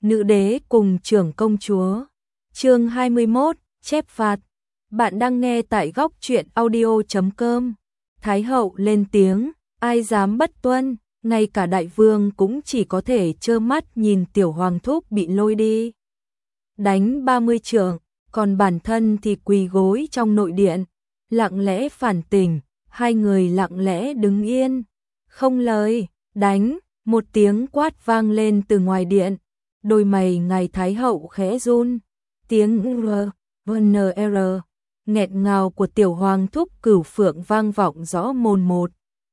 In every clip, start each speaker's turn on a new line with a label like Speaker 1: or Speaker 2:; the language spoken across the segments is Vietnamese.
Speaker 1: Nữ đế cùng trưởng công chúa. Chương 21, chép phạt. Bạn đang nghe tại góc truyện audio.com. Thái hậu lên tiếng, ai dám bất tuân, ngay cả đại vương cũng chỉ có thể trơ mắt nhìn tiểu hoàng thúc bị lôi đi. Đánh 30 trượng, còn bản thân thì quỳ gối trong nội điện, lặng lẽ phản tỉnh, hai người lặng lẽ đứng yên, không lời, đánh, một tiếng quát vang lên từ ngoài điện, đôi mày ngài Thái hậu khẽ run, tiếng r, nghẹn ngào của tiểu hoàng thúc Cửu Phượng vang vọng rõ mồn một.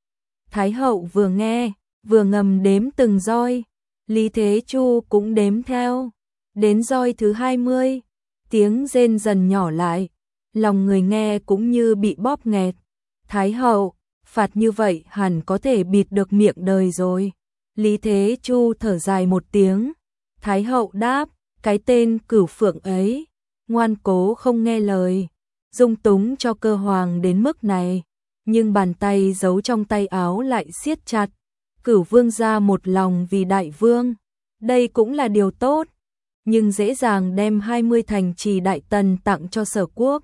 Speaker 1: Thái hậu vừa nghe, vừa ngầm đếm từng roi, Lý Thế Chu cũng đếm theo, đến roi thứ 20, tiếng rên dần nhỏ lại, lòng người nghe cũng như bị bóp nghẹt. Thái hậu, phạt như vậy hẳn có thể bịt được miệng đời rồi. Lý Thế Chu thở dài một tiếng, Thái hậu đáp, cái tên Cửu Phượng ấy, ngoan cố không nghe lời, dung túng cho cơ hoàng đến mức này, nhưng bàn tay giấu trong tay áo lại siết chặt. Cửu vương gia một lòng vì đại vương, đây cũng là điều tốt, nhưng dễ dàng đem 20 thành trì Đại Tần tặng cho Sở Quốc.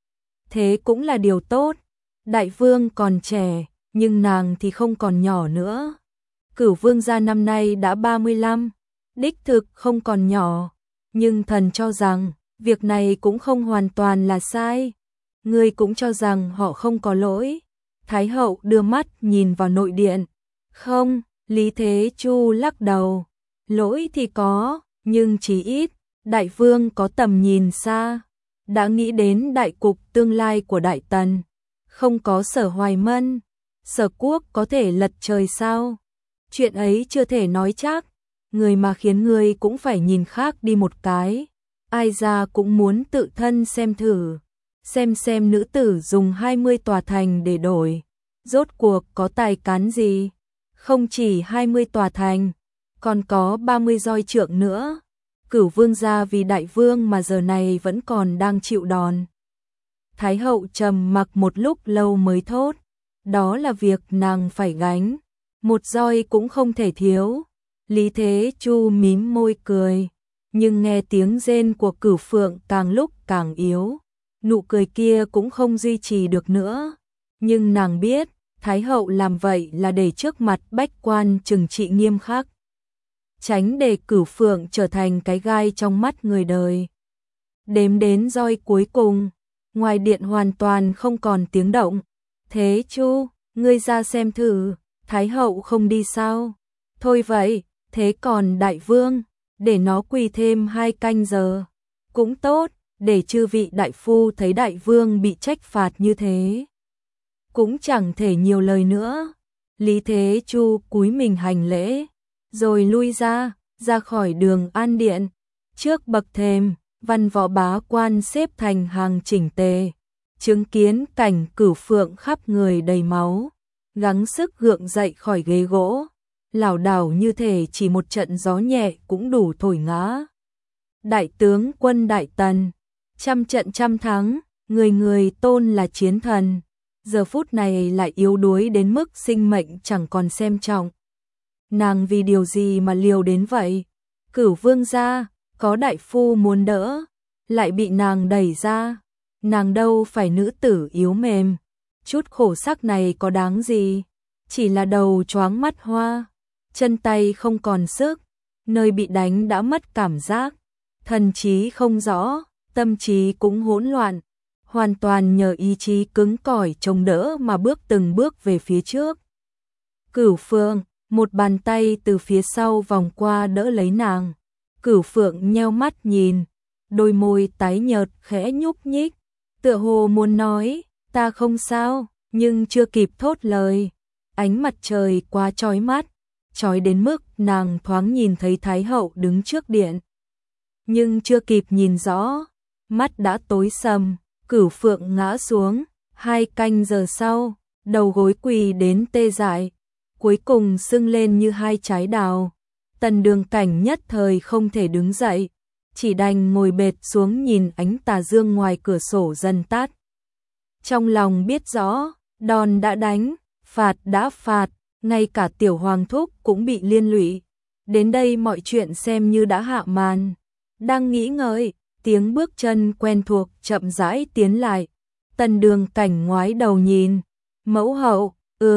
Speaker 1: Thế cũng là điều tốt, đại vương còn trẻ, nhưng nàng thì không còn nhỏ nữa. Cửu vương gia năm nay đã 35, đích thực không còn nhỏ, nhưng thần cho rằng việc này cũng không hoàn toàn là sai. Ngươi cũng cho rằng họ không có lỗi. Thái hậu đưa mắt nhìn vào nội điện. Không, Lý Thế Chu lắc đầu. Lỗi thì có, nhưng chí ít, đại vương có tầm nhìn xa, đã nghĩ đến đại cục tương lai của Đại Tần. Không có Sở Hoài Mân, Sở Quốc có thể lật trời sao? Chuyện ấy chưa thể nói chắc, người mà khiến ngươi cũng phải nhìn khác đi một cái. Ai ra cũng muốn tự thân xem thử, xem nữ tử dùng 20 tòa thành để đổi, rốt cuộc có tài cán gì? Không chỉ 20 tòa thành, còn có 30 roi trượng nữa. Cửu vương gia vì đại vương mà giờ này vẫn còn đang chịu đòn. Thái hậu trầm mặc một lúc lâu mới thốt, đó là việc nàng phải gánh, một roi cũng không thể thiếu. Lý Thế Chu mím môi cười, nhưng nghe tiếng rên của Cửu Phượng càng lúc càng yếu, nụ cười kia cũng không duy trì được nữa. Nhưng nàng biết, Thái hậu làm vậy là để trước mặt bách quan trừng trị nghiêm khắc, tránh để Cửu Phượng trở thành cái gai trong mắt người đời. Đếm đến roi cuối cùng, ngoài điện hoàn toàn không còn tiếng động. Thế Chu, ngươi ra xem thử, Thái hậu không đi sao? Thôi vậy, thế còn đại vương, để nó quỳ thêm 2 canh giờ. Cũng tốt, để chư vị đại phu thấy đại vương bị trách phạt như thế, cũng chẳng thể nhiều lời nữa. Lý Thế Chu cúi mình hành lễ, rồi lui ra khỏi đường An Điện. Trước bậc thềm, văn võ bá quan xếp thành hàng chỉnh tề, chứng kiến cảnh Cửu Phượng khắp người đầy máu, gắng sức gượng dậy khỏi ghế gỗ, lảo đảo như thể chỉ một trận gió nhẹ cũng đủ thổi ngã. Đại tướng quân Đại Tần, trăm trận trăm thắng, người người tôn là chiến thần, giờ phút này lại yếu đuối đến mức sinh mệnh chẳng còn xem trọng. Nàng vì điều gì mà liều đến vậy? Cửu vương gia, có đại phu muốn đỡ, lại bị nàng đẩy ra. Nàng đâu phải nữ tử yếu mềm, chút khổ sắc này có đáng gì? Chỉ là đầu choáng mắt hoa, chân tay không còn sức, nơi bị đánh đã mất cảm giác, thần trí không rõ, tâm trí cũng hỗn loạn, hoàn toàn nhờ ý chí cứng cỏi chống đỡ mà bước từng bước về phía trước. Cửu Phượng, một bàn tay từ phía sau vòng qua đỡ lấy nàng. Cửu Phượng nheo mắt nhìn, đôi môi tái nhợt khẽ nhúc nhích, tựa hồ muốn nói, ta không sao, nhưng chưa kịp thốt lời. Ánh mặt trời quá chói mắt, chói đến mức nàng thoáng nhìn thấy Thái hậu đứng trước điện. Nhưng chưa kịp nhìn rõ, mắt đã tối sầm. Cửu Phượng ngã xuống, 2 canh giờ sau, đầu gối quỳ đến tê dại, cuối cùng sưng lên như 2 trái đào. Tần Đường Cảnh nhất thời không thể đứng dậy, chỉ đành ngồi bệt xuống nhìn ánh tà dương ngoài cửa sổ dần tắt. Trong lòng biết rõ, đòn đã đánh, phạt đã phạt, ngay cả tiểu hoàng thúc cũng bị liên lụy. Đến đây mọi chuyện xem như đã hạ màn. Đang nghĩ ngợi, tiếng bước chân quen thuộc chậm rãi tiến lại. Tần Đường Cảnh ngoái đầu nhìn. Mẫu hậu,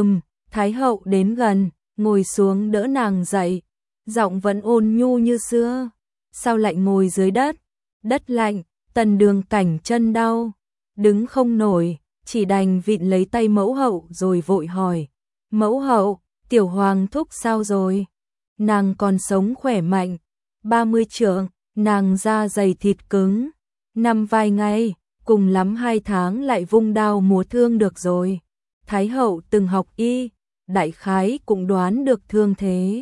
Speaker 1: Thái hậu đến gần, ngồi xuống đỡ nàng dậy. Giọng vẫn ôn nhu như xưa. Sao lại ngồi dưới đất? Đất lạnh, Tần Đường Cảnh chân đau. Đứng không nổi, chỉ đành vịn lấy tay mẫu hậu rồi vội hỏi. Mẫu hậu, tiểu hoàng thúc sao rồi? Nàng còn sống khỏe mạnh. 30 trượng, nàng da dày thịt cứng. Nằm vài ngày, cùng lắm 2 tháng lại vung đao múa thương được rồi. Thái hậu từng học y, đại khái cũng đoán được thương thế.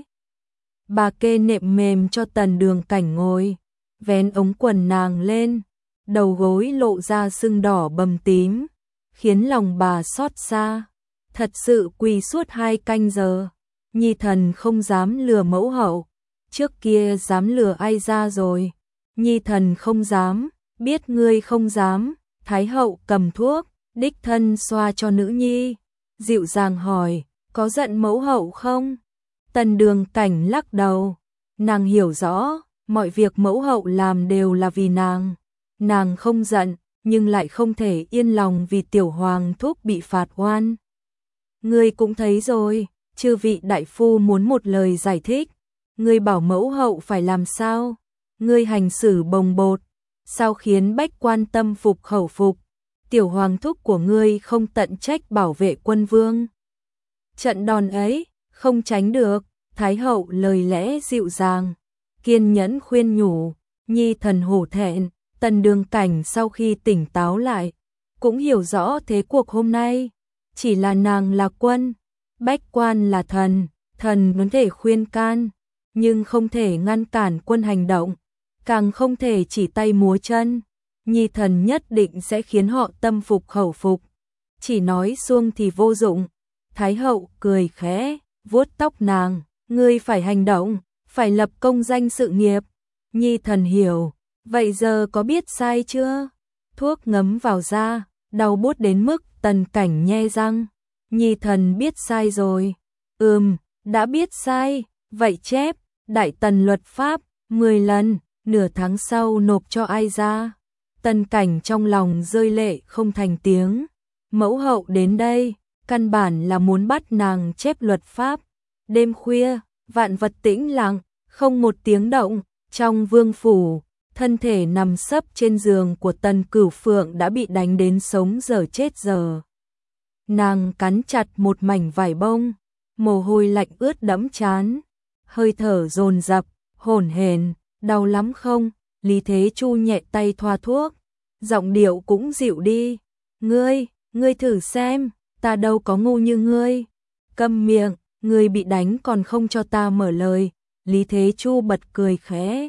Speaker 1: Bà kê nệm mềm cho Tần Đường Cảnh ngồi, vén ống quần nàng lên, đầu gối lộ ra sưng đỏ bầm tím, khiến lòng bà xót xa. Thật sự quỳ suốt 2 canh giờ, nhi thần không dám lừa mẫu hậu, trước kia dám lừa ai ra rồi, nhi thần không dám, biết ngươi không dám. Thái hậu cầm thuốc, đích thân xoa cho nữ nhi, dịu dàng hỏi, có giận mẫu hậu không? Tần Đường Cảnh lắc đầu, nàng hiểu rõ, mọi việc mẫu hậu làm đều là vì nàng không giận, nhưng lại không thể yên lòng vì tiểu hoàng thúc bị phạt oan. Ngươi cũng thấy rồi, chư vị đại phu muốn một lời giải thích, ngươi bảo mẫu hậu phải làm sao? Ngươi hành xử bồng bột, sao khiến bách quan tâm phục khẩu phục? Tiểu hoàng thúc của ngươi không tận trách bảo vệ quân vương. Trận đòn ấy, không tránh được. Thái hậu lời lẽ dịu dàng, kiên nhẫn khuyên nhủ, nhi thần hổ thẹn. Tần Đường Cảnh sau khi tỉnh táo lại, cũng hiểu rõ thế cuộc hôm nay. Chỉ là nàng là quân, bách quan là thần, thần có thể khuyên can, nhưng không thể ngăn cản quân hành động, càng không thể chỉ tay múa chân. Nhi thần nhất định sẽ khiến họ tâm phục khẩu phục, chỉ nói suông thì vô dụng. Thái hậu cười khẽ, vuốt tóc nàng, ngươi phải hành động, phải lập công danh sự nghiệp. Nhi thần hiểu, vậy giờ có biết sai chưa? Thuốc ngấm vào da, đau buốt đến mức Tần Cảnh nhe răng. Nhi thần biết sai rồi. Đã biết sai, vậy chép, Đại Tần luật pháp, 10 lần, nửa tháng sau nộp cho ai ra? Tần Cảnh trong lòng rơi lệ không thành tiếng. Mẫu hậu đến đây, căn bản là muốn bắt nàng chép luật pháp. Đêm khuya, vạn vật tĩnh lặng, không một tiếng động. Trong vương phủ, thân thể nằm sấp trên giường của Tần Cửu Phượng đã bị đánh đến sống dở chết dở. Nàng cắn chặt một mảnh vải bông, mồ hôi lạnh ướt đẫm trán, hơi thở dồn dập, hổn hển, đau lắm không? Lý Thế Chu nhẹ tay thoa thuốc, giọng điệu cũng dịu đi. Ngươi thử xem, ta đâu có ngu như ngươi. Câm miệng, ngươi bị đánh còn không cho ta mở lời. Lý Thế Chu bật cười khẽ.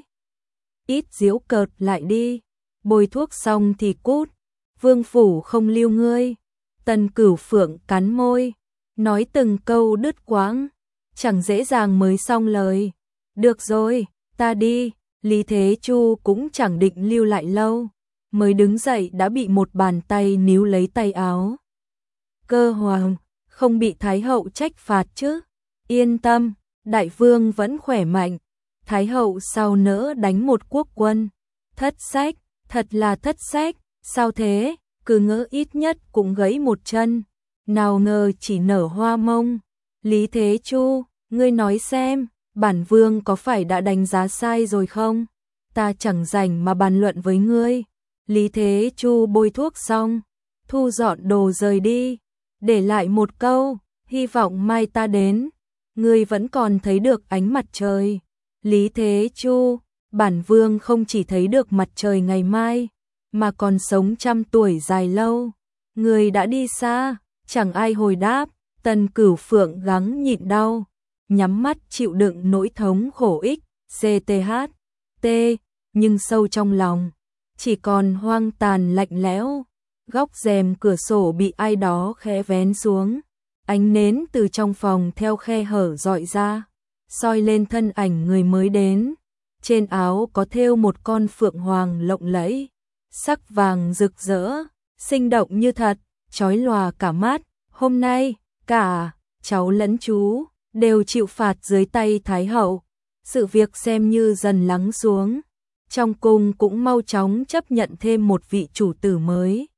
Speaker 1: Ít giễu cợt lại đi, bôi thuốc xong thì cút, vương phủ không lưu ngươi. Tần Cửu Phượng cắn môi, nói từng câu đứt quãng, chẳng dễ dàng mới xong lời. Được rồi, ta đi. Lý Thế Chu cũng chẳng định lưu lại lâu, mới đứng dậy đã bị một bàn tay níu lấy tay áo. Cơ Hoàng, không bị Thái hậu trách phạt chứ? Yên tâm, đại vương vẫn khỏe mạnh. Thái hậu sao nỡ đánh một quốc quân? Thất sách, thật là thất sách. Sao thế? Cứ ngỡ ít nhất cũng gãy một chân, nào ngờ chỉ nở hoa mông. Lý Thế Chu, ngươi nói xem, bản vương có phải đã đánh giá sai rồi không? Ta chẳng rảnh mà bàn luận với ngươi. Lý Thế Chu bôi thuốc xong, thu dọn đồ rời đi, để lại một câu, hy vọng mai ta đến, ngươi vẫn còn thấy được ánh mặt trời. Lý Thế Chu, bản vương không chỉ thấy được mặt trời ngày mai, mà còn sống 100 tuổi dài lâu. Ngươi đã đi xa, chẳng ai hồi đáp. Tần Cửu Phượng gắng nhịn đau, nhắm mắt chịu đựng nỗi thống khổ XCTH, nhưng sâu trong lòng chỉ còn hoang tàn lạnh lẽo. Góc rèm cửa sổ bị ai đó khẽ vén xuống, ánh nến từ trong phòng theo khe hở rọi ra, soi lên thân ảnh người mới đến. Trên áo có thêu một con phượng hoàng lộng lẫy, sắc vàng rực rỡ, sinh động như thật, chói lòa cả mắt. Hôm nay, cả cháu lẫn chú đều chịu phạt dưới tay Thái hậu. Sự việc xem như dần lắng xuống. Trong cung cũng mau chóng chấp nhận thêm một vị chủ tử mới.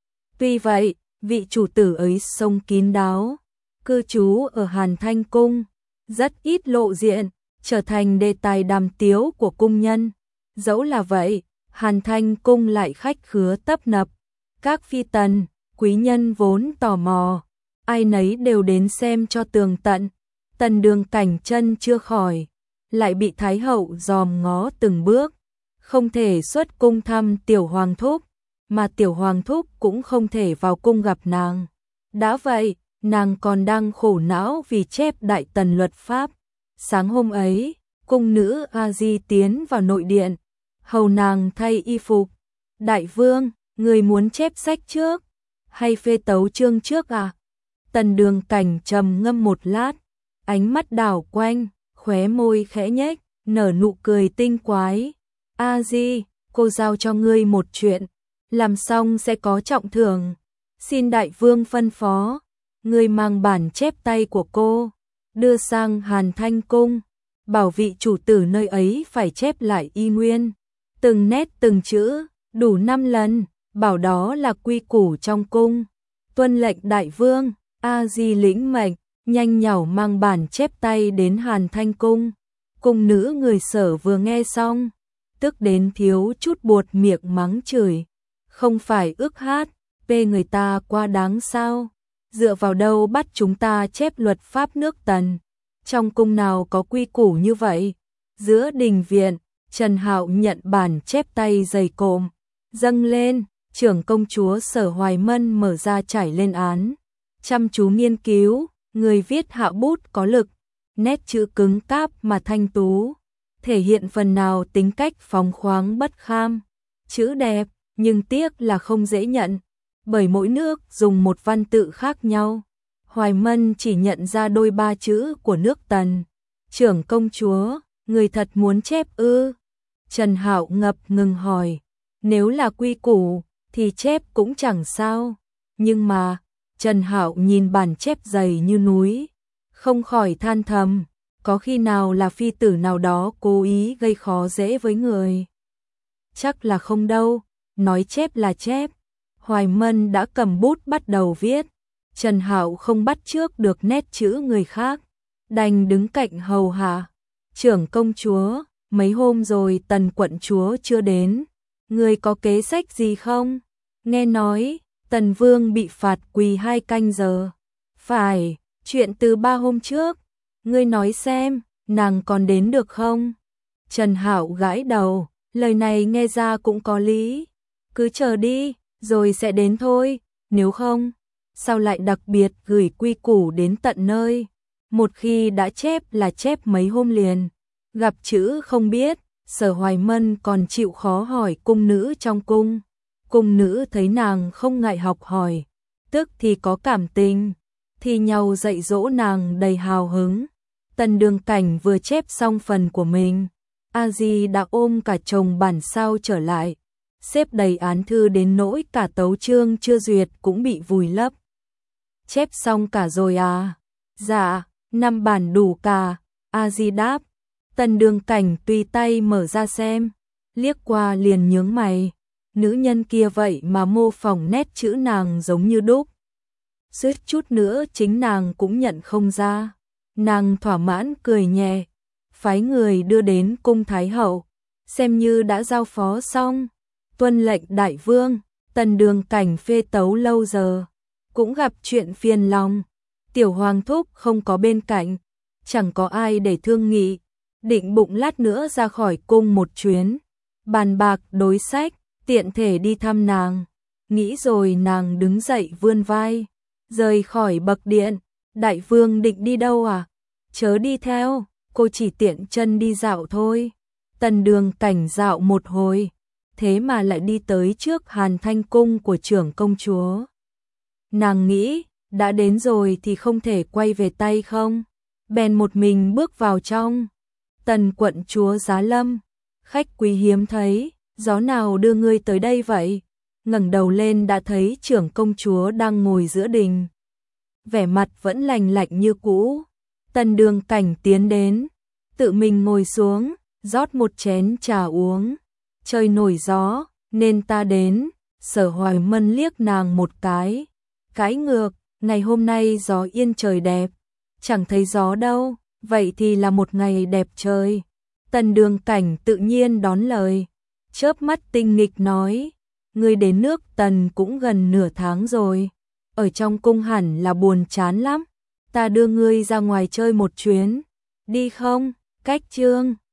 Speaker 1: Tuy vậy, vị chủ tử ấy sống kín đáo, cư trú ở Hàn Thanh Cung, rất ít lộ diện, trở thành đề tài đàm tiếu của cung nhân. Dẫu là vậy, Hàn Thanh Cung lại khách khứa tấp nập. Các phi tần, quý nhân vốn tò mò, ai nấy đều đến xem cho tường tận. Tần Đường Cảnh chân chưa khỏi, lại bị Thái hậu dòm ngó từng bước, không thể xuất cung thăm tiểu hoàng thúc, mà tiểu hoàng thúc cũng không thể vào cung gặp nàng. Đã vậy, nàng còn đang khổ não vì chép Đại Tần luật pháp. Sáng hôm ấy, cung nữ A Di tiến vào nội điện, hầu nàng thay y phục. Đại vương, người muốn chép sách trước, hay phê tấu chương trước à? Tần Đường Cảnh trầm ngâm một lát, ánh mắt đảo quanh, khóe môi khẽ nhếch, nở nụ cười tinh quái. A Di, cô giao cho ngươi một chuyện, làm xong sẽ có trọng thưởng. Xin đại vương phân phó, ngươi mang bản chép tay của cô, đưa sang Hàn Thanh Cung, bảo vị chủ tử nơi ấy phải chép lại y nguyên, từng nét từng chữ, đủ 5 lần, bảo đó là quy củ trong cung. Tuân lệnh đại vương. A Di lĩnh mệnh, nhanh nhảu mang bản chép tay đến Hàn Thanh Cung. Cung nữ người Sở vừa nghe xong, tức đến thiếu chút buột miệng mắng chửi. Không phải ước hát, bê người ta quá đáng sao? Dựa vào đâu bắt chúng ta chép luật pháp nước Tần? Trong cung nào có quy củ như vậy? Giữa đình viện, Trần Hạo nhận bản chép tay dày cộm, dâng lên, trưởng công chúa Sở Hoài Mân mở ra trải lên án. Chăm chú nghiên cứu, người viết hạ bút có lực, nét chữ cứng cáp mà thanh tú, thể hiện phần nào tính cách phóng khoáng bất kham. Chữ đẹp, nhưng tiếc là không dễ nhận, bởi mỗi nước dùng một văn tự khác nhau. Hoài Mân chỉ nhận ra đôi ba chữ của nước Tần. Trưởng công chúa, người thật muốn chép ư? Trần Hạo ngập ngừng hỏi. Nếu là quy củ, thì chép cũng chẳng sao. Nhưng mà, Trần Hạo nhìn bản chép dày như núi, không khỏi than thầm, có khi nào là phi tử nào đó cố ý gây khó dễ với người? Chắc là không đâu, nói chép là chép. Hoài Mân đã cầm bút bắt đầu viết, Trần Hạo không bắt chước được nét chữ người khác, đành đứng cạnh hầu hạ. Trưởng công chúa, mấy hôm rồi Tần quận chúa chưa đến, người có kế sách gì không? Nghe nói Tần Vương bị phạt quỳ 2 canh giờ. Phải, chuyện từ 3 hôm trước. Ngươi nói xem, nàng còn đến được không? Trần Hạo gãi đầu, lời này nghe ra cũng có lý. Cứ chờ đi, rồi sẽ đến thôi. Nếu không, sao lại đặc biệt gửi quy củ đến tận nơi? Một khi đã chép là chép mấy hôm liền. Gặp chữ không biết, Sở Hoài Mân còn chịu khó hỏi cung nữ trong cung. Cung nữ thấy nàng không ngại học hỏi, tức thì có cảm tình, thì nhau dạy dỗ nàng đầy hào hứng. Tần Đường Cảnh vừa chép xong phần của mình, A Di đã ôm cả chồng bản sao trở lại, xếp đầy án thư đến nỗi cả tấu chương chưa duyệt cũng bị vùi lấp. Chép xong cả rồi à? Dạ, 5 bản đủ cả, A Di đáp. Tần Đường Cảnh tùy tay mở ra xem, liếc qua liền nhướng mày. Nữ nhân kia vậy mà mô phỏng nét chữ nàng giống như đúc. Suýt chút nữa chính nàng cũng nhận không ra. Nàng thỏa mãn cười nhẹ, phái người đưa đến cung Thái hậu, xem như đã giao phó xong. Tuân lệnh đại vương. Tần Đường Cảnh phê tấu lâu giờ, cũng gặp chuyện phiền lòng. Tiểu hoàng thúc không có bên cạnh, chẳng có ai để thương nghị, định bụng lát nữa ra khỏi cung một chuyến, bàn bạc đối sách, tiện thể đi thăm nàng. Nghĩ rồi nàng đứng dậy vươn vai, rời khỏi bậc điện. Đại vương định đi đâu à? Chớ đi theo, cô chỉ tiện chân đi dạo thôi. Tần Đường Cảnh dạo một hồi, thế mà lại đi tới trước Hàn Thanh Cung của trưởng công chúa. Nàng nghĩ, đã đến rồi thì không thể quay về tay không, bèn một mình bước vào trong. Tần quận chúa giá lâm, khách quý hiếm thấy, gió nào đưa ngươi tới đây vậy? Ngẩng đầu lên đã thấy trưởng công chúa đang ngồi giữa đình, vẻ mặt vẫn lành lạnh như cũ. Tần Đường Cảnh tiến đến, tự mình ngồi xuống, rót một chén trà uống. Trời nổi gió, nên ta đến. Sở Hoài Mân liếc nàng một cái. Cãi ngược, ngày hôm nay gió yên trời đẹp. Chẳng thấy gió đâu, vậy thì là một ngày đẹp trời. Tần Đường Cảnh tự nhiên đón lời. Chớp mắt tinh nghịch nói, ngươi đến nước Tần cũng gần nửa tháng rồi. Ở trong cung hẳn là buồn chán lắm. Ta đưa ngươi ra ngoài chơi một chuyến. Đi không? Cách chương